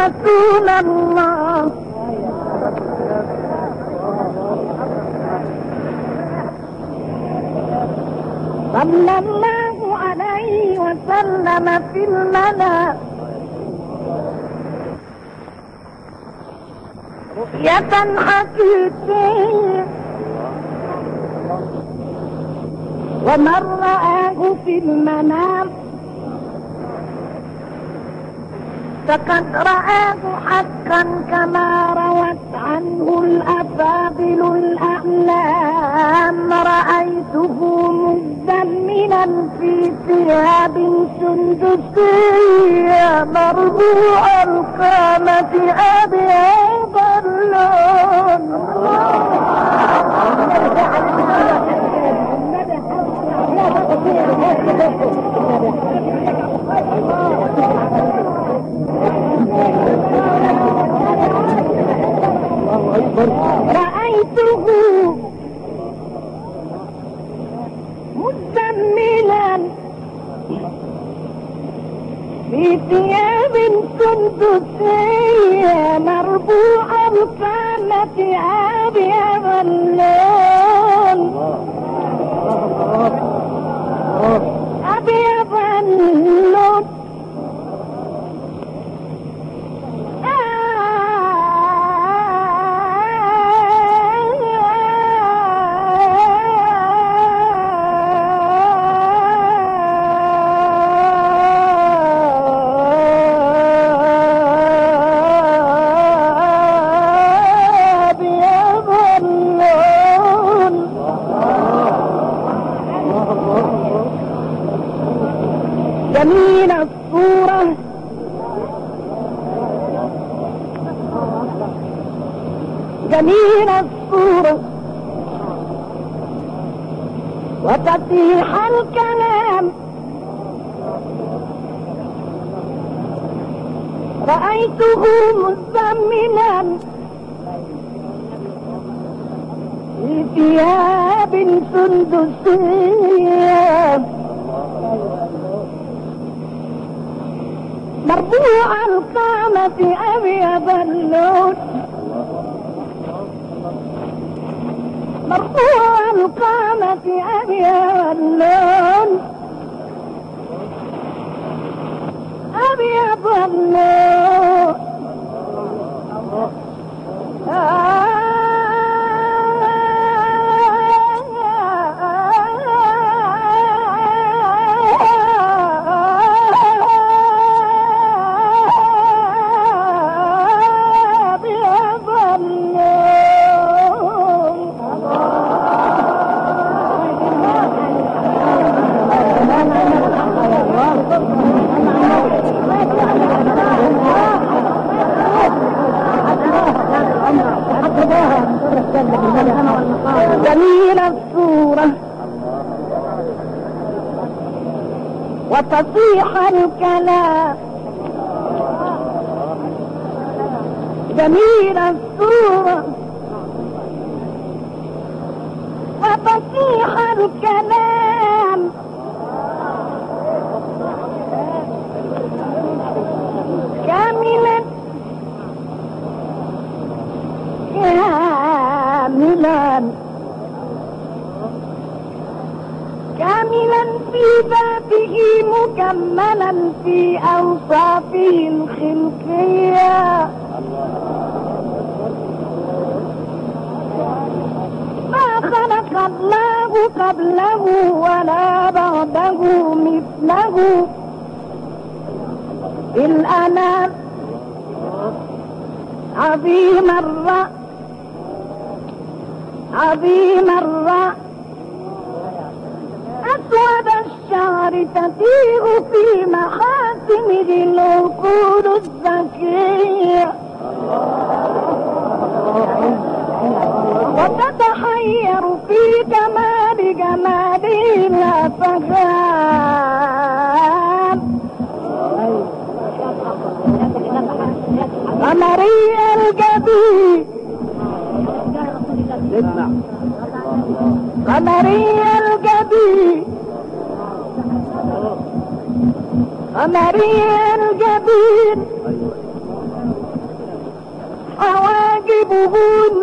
رسول الله صلى الله عليه وسلم في المنام رؤية حقيقية، ومن رآه في المنام فقد رآه حقا كما روت عنه الأفاضل الأعلام. رأيته مزملا في ثياب سندسية مربوع القامة أبيض اللون. رأيته مزملا في ثياب سندسية مربوع القامة أبيض اللون. أبيض اللون جميل الصورة جميل الصورة وفصيح الكلام. رأيته مزملا في ثياب سندسية مربوع القامة أبيض اللون. مرفوع القامة أبيض اللون. أبيض اللون جميل الصورة وفصيح الكلام. جميل الصورة وفصيح الكلام. كاملا كاملا في ذاته مكملا في أوصافه الخلقية. ما خلق الله قبله ولا بعده مثله الأنام. عظيم الرأس عظيم الرأس أسود الشعر تسير في محاسنه العقول الذكية وتتحير في جمال جماله الأفهام. قمري الجبين قمري الجبين قمري الجبين حواجبه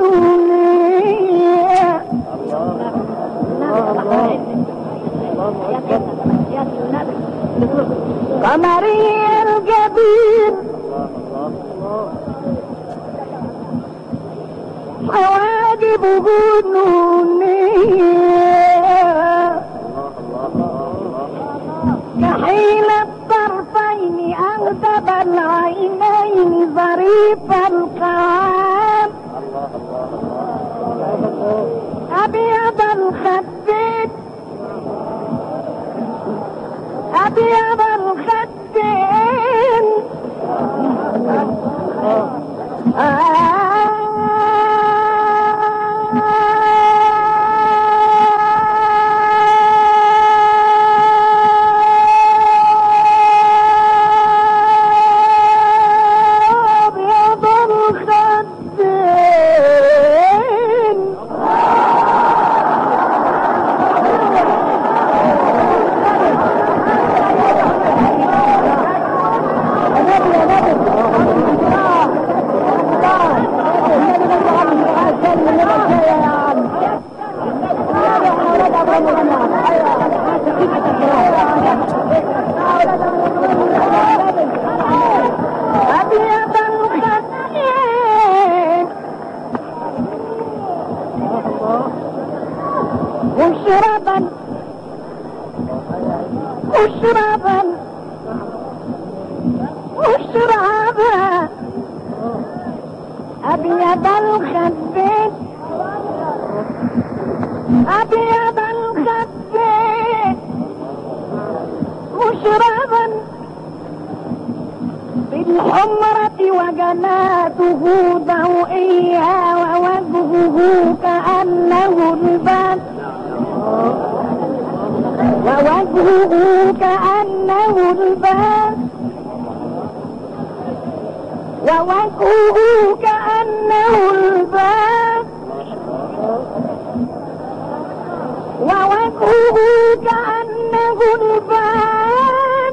نونية قمري الجبين حواجبه نونية كحيل الطرفين أغدب العينين ظريف القوام أبيض الخدين أبيض الخدين مشربا أبيض الخدين أبيض الخدين مشربا بالحمرة وجناته ضوئية ووجهه كأنه البدر ووجهه كأنه البدر ووجهه كأنه البدر ووجهه كأنه البدر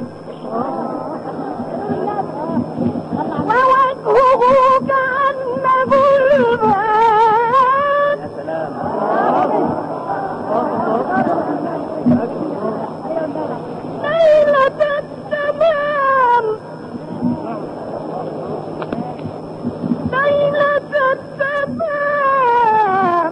ووجهه كأنه البدر ليلة التمام ليلة التمام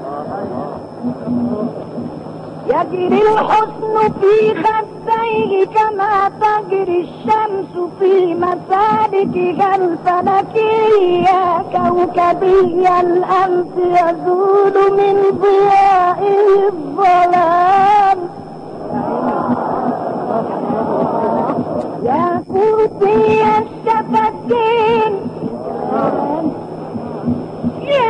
يجري الحسن في خديه كما تجري الشمس في مسالكها الفلكية كوكبي الأمس يزول من ضيائه الظلام يا كرسي الشفتين يا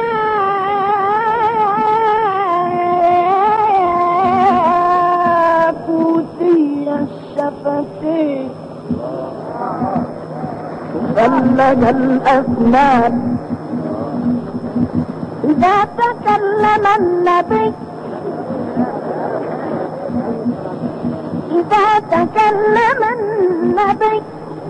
كرسي الشفتين تفلج الأسنان إذا تكلم النبي إذا تكلم النبي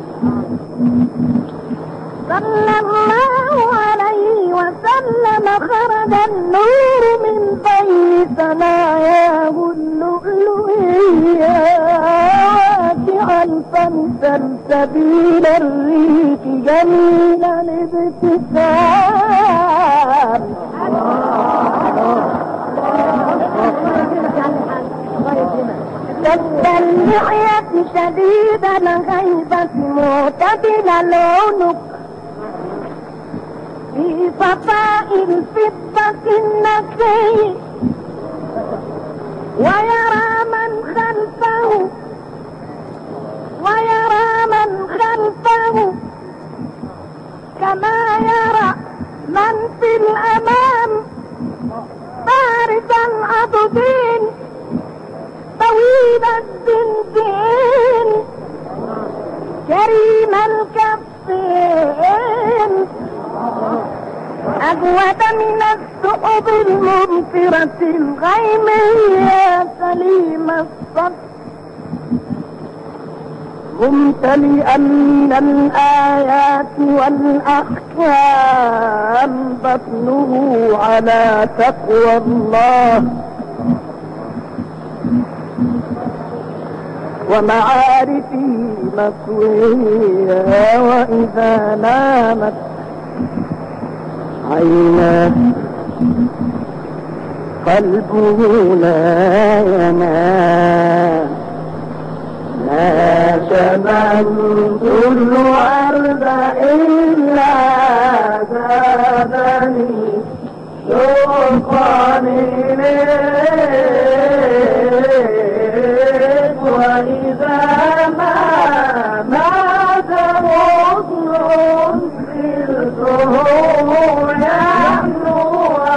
صلى الله عليه وسلم خرج النور من بين ثناياه اللؤلؤية واسعا سلسبيل الريح جميل الابتسام شد اللحية شديد الهيبة معتدل لونك في صفاء الفضة النقي ويرى من خلفه كما يرى من في الأمام بارز العضدين طويل الزنزين كريم الكفين أجود من السحب الممطرة الغيمية سليم الصدر ممتلئا من الآيات والأحكام بطنه على تقوى الله ومعارفه مكوية، وإذا نامت عيناه قلبه لا ينام. ما شممت الورد إلا زادني شوقا إليك، وإذا ما مات غصن سرته يحنو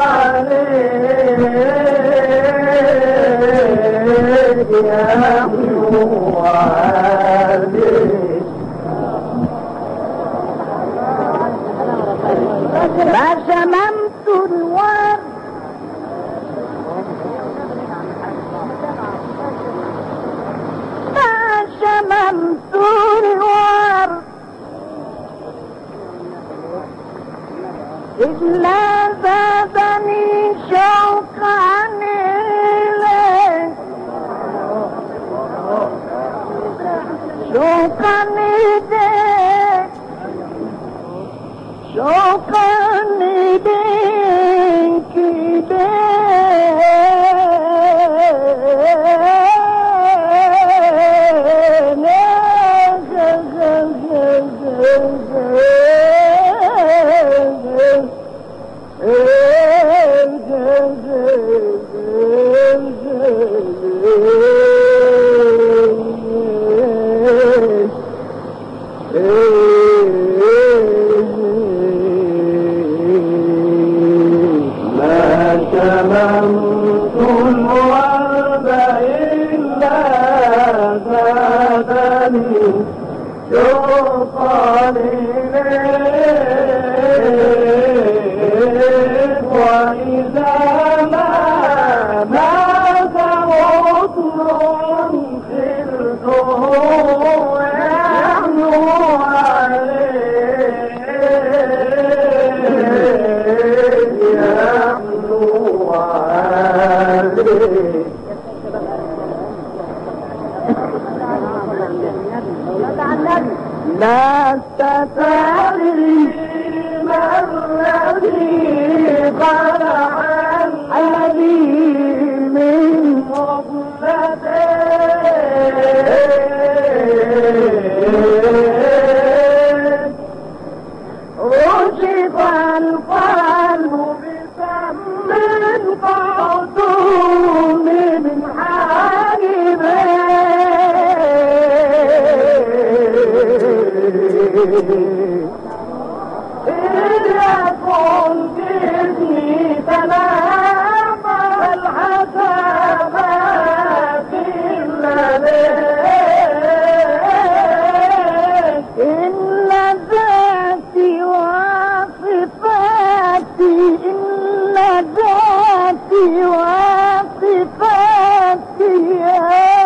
عليك يحنو عليك. ما شممت الورد ما شممت الورد إلا زادني شوقا إليك، شوقا إليك، شوقا إليك لا تتعري ما الذي خلع الذي من قبلته رشف القلب بسم القدوم من حاجبه إذا كنت جسمي تنام الحسابات اللذات إن ذاتي وصفاتي إن ذاتي وصفاتي يا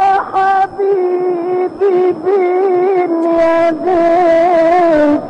حبيبي بين يديك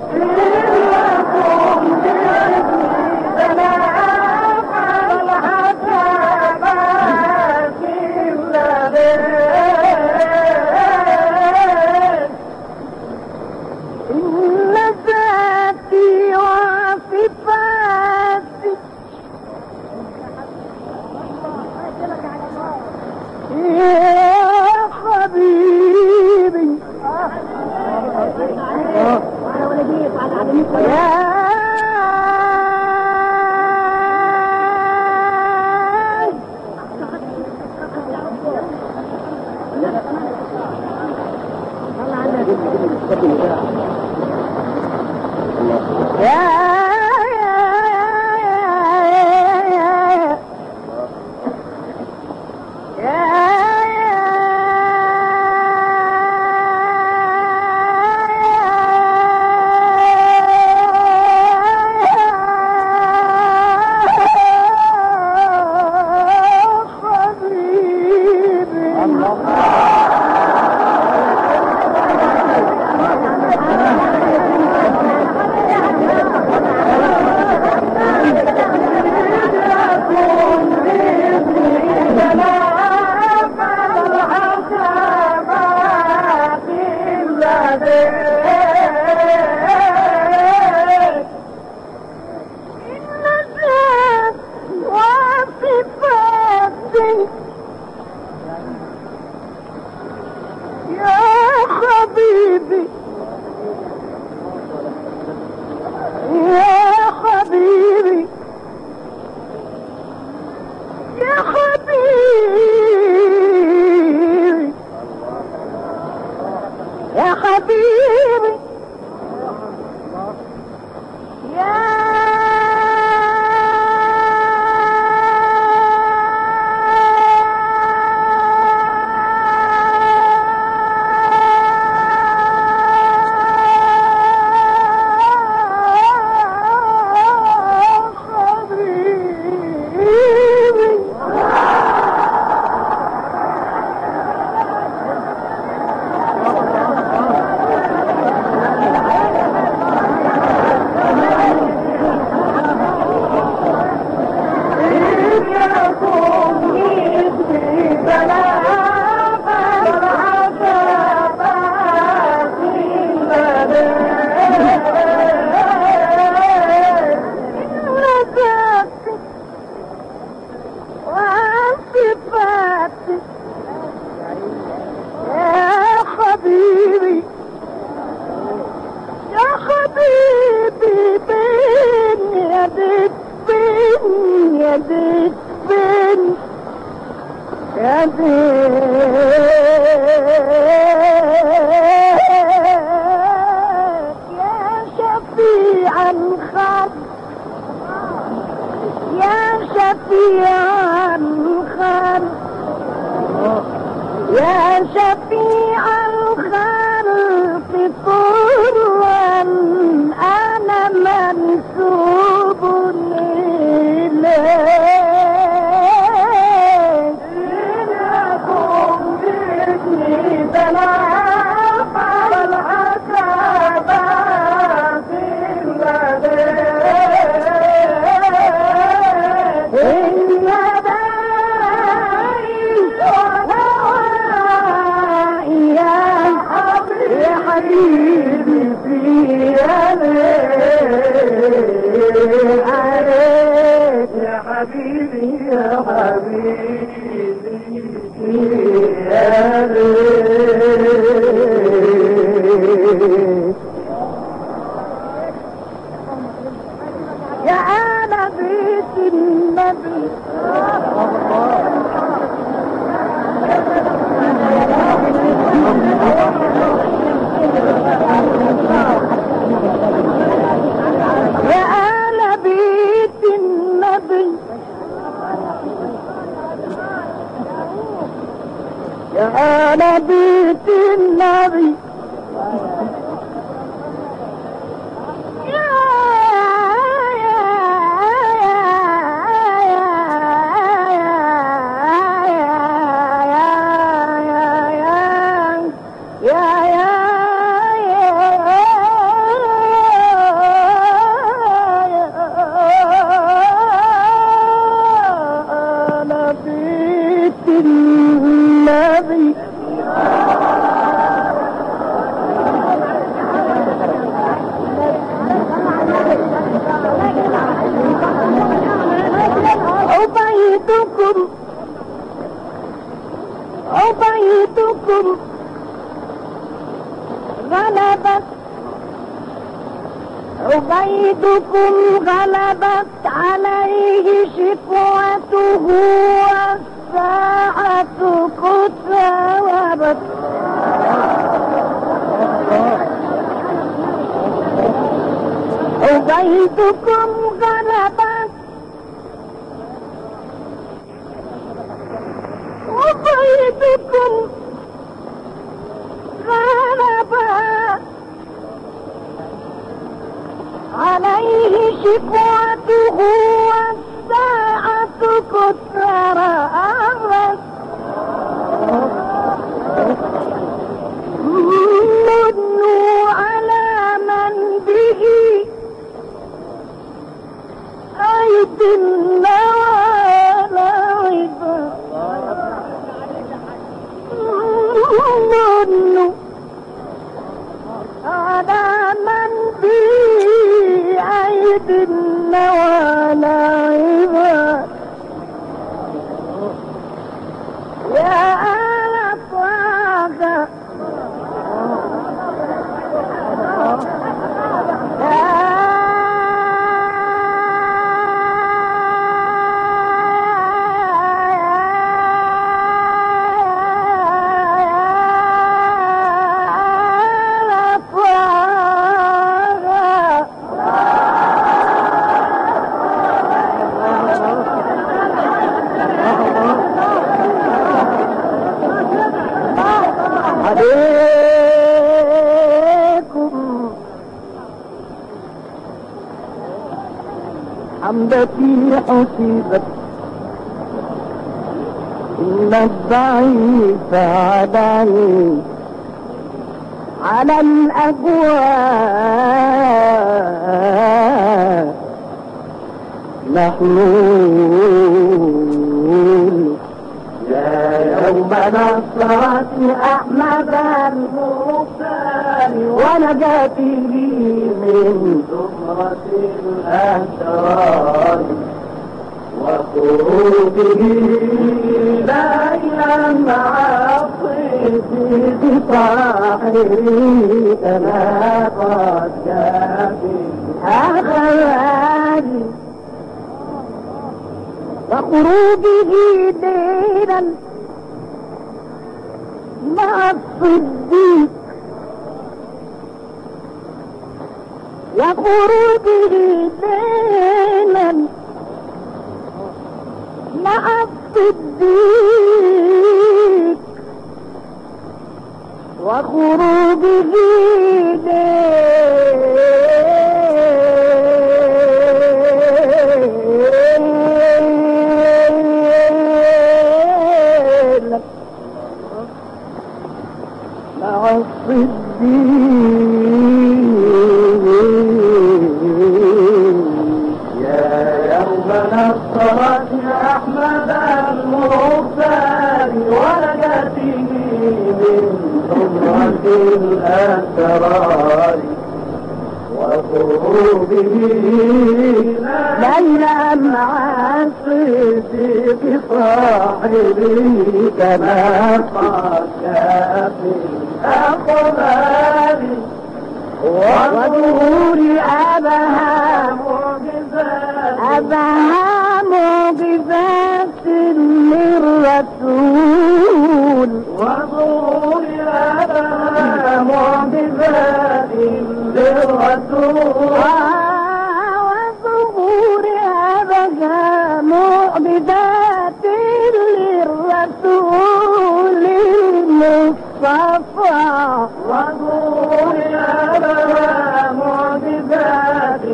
يا حبيبي يا حبيبي يا حبيبي يا حبيبي يا شفيع الخلق طرا أنا منسوب إليك إنكم بإذني تلاقى العتبات حبيبي في عليك يا حبيبي يا حبيبي في يا آل بيت النبي يا آل بيت النبي يا آل بيت النبي عبيدكم غلبت عليه شقوته والساعة قتربت عبيدكم غلبت عبيدكم غلبت عليه شقوته والساعة قتربت منوا على من به أيد النوالب منوا على من به أيد النوالب يا آل طه حمدتي حسبت إن الضعيف على الأبواب محمول. يا يوم نصرة أحمد المختار ونجاته من زمرة الأسرار وخروجه ليلا مع الصيف بطاحره كما قد جاء في الأخبار وخروجه ليلا مع الصديق وخروجه ليلا مع الصديق وخروجه ليلا مع الصديق. نصرت أحمد المختار ونجاته من زمرة الأسرار وخروجه ليلا مع الصديق صاحبه كما قد جاء في الأخبار وظهور أبها معجزات للرسول وظهور أبها معجزات للرسول وظهور أبها معجزات للرسول المصطفى وظهور أبها معجزات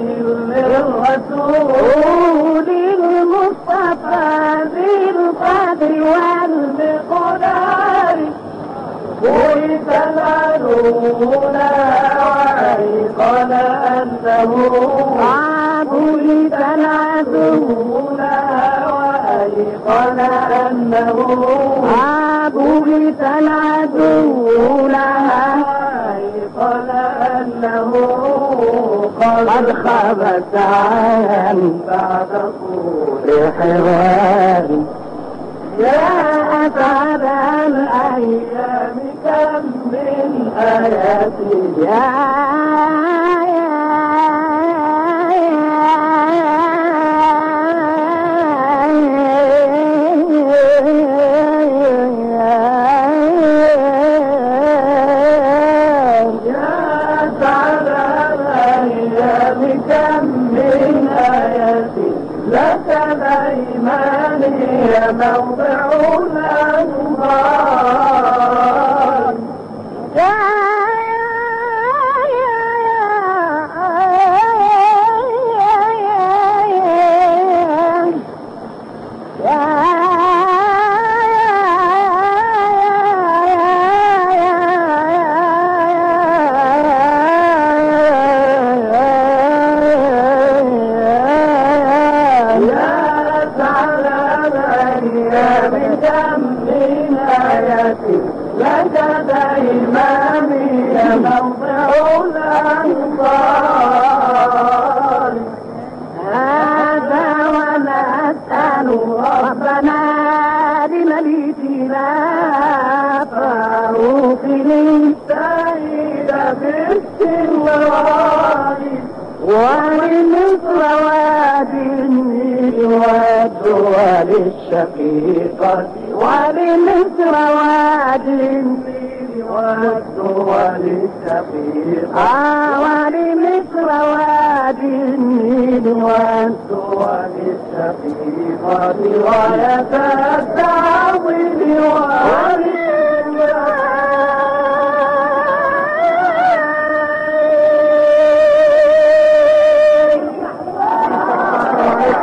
للرسول المصطفى ذي القدر والمقدار بورك الأولى وأيقن أنه بورك الأولى وأيقن أنه بورك الأولى وأيقن أنه قد خاب سعيا بعد طول حوار. يا أسعد الأيام كم من آياتي لك دائما هي موضع الأنظار. لك دائما هي موضع الأنظار. هذا ونسأل ربنا لمليكنا فاروق السيد باستمرار ولمصر وادي النيل والدول الشقيقة ولمصر وادي النيل والدول الشقيقة ولمصر وادي النيل والدول الشقيقة غاية التعظيم والإكرام.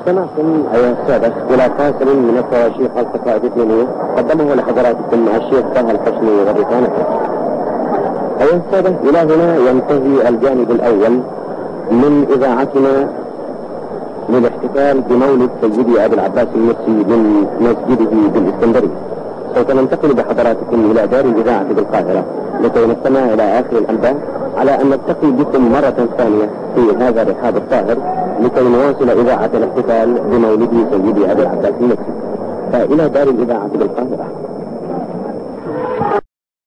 استمعتم أيها السادة إلى فاصل من التواشيح القصائد الدينية قدمه لحضراتكم الشيخ طه الحسني والريحانة. أيها السادة، إلى هنا ينتهي الجانب الأول من إذاعتنا للاحتفال بمولد سيدي أبي العباس المرسي من مسجده بالإسكندرية. سوف ننتقل بحضراتكم إلى دار الإذاعة بالقاهرة لكي نستمع إلى آخر الأنباء، على أن نلتقي بكم مرة ثانية في هذا الرحاب الطاهر لكي نواصل إذاعة الاحتفال بمولد سيدي أبي العباس المرسي. فإلى دار الإذاعة بالقاهرة.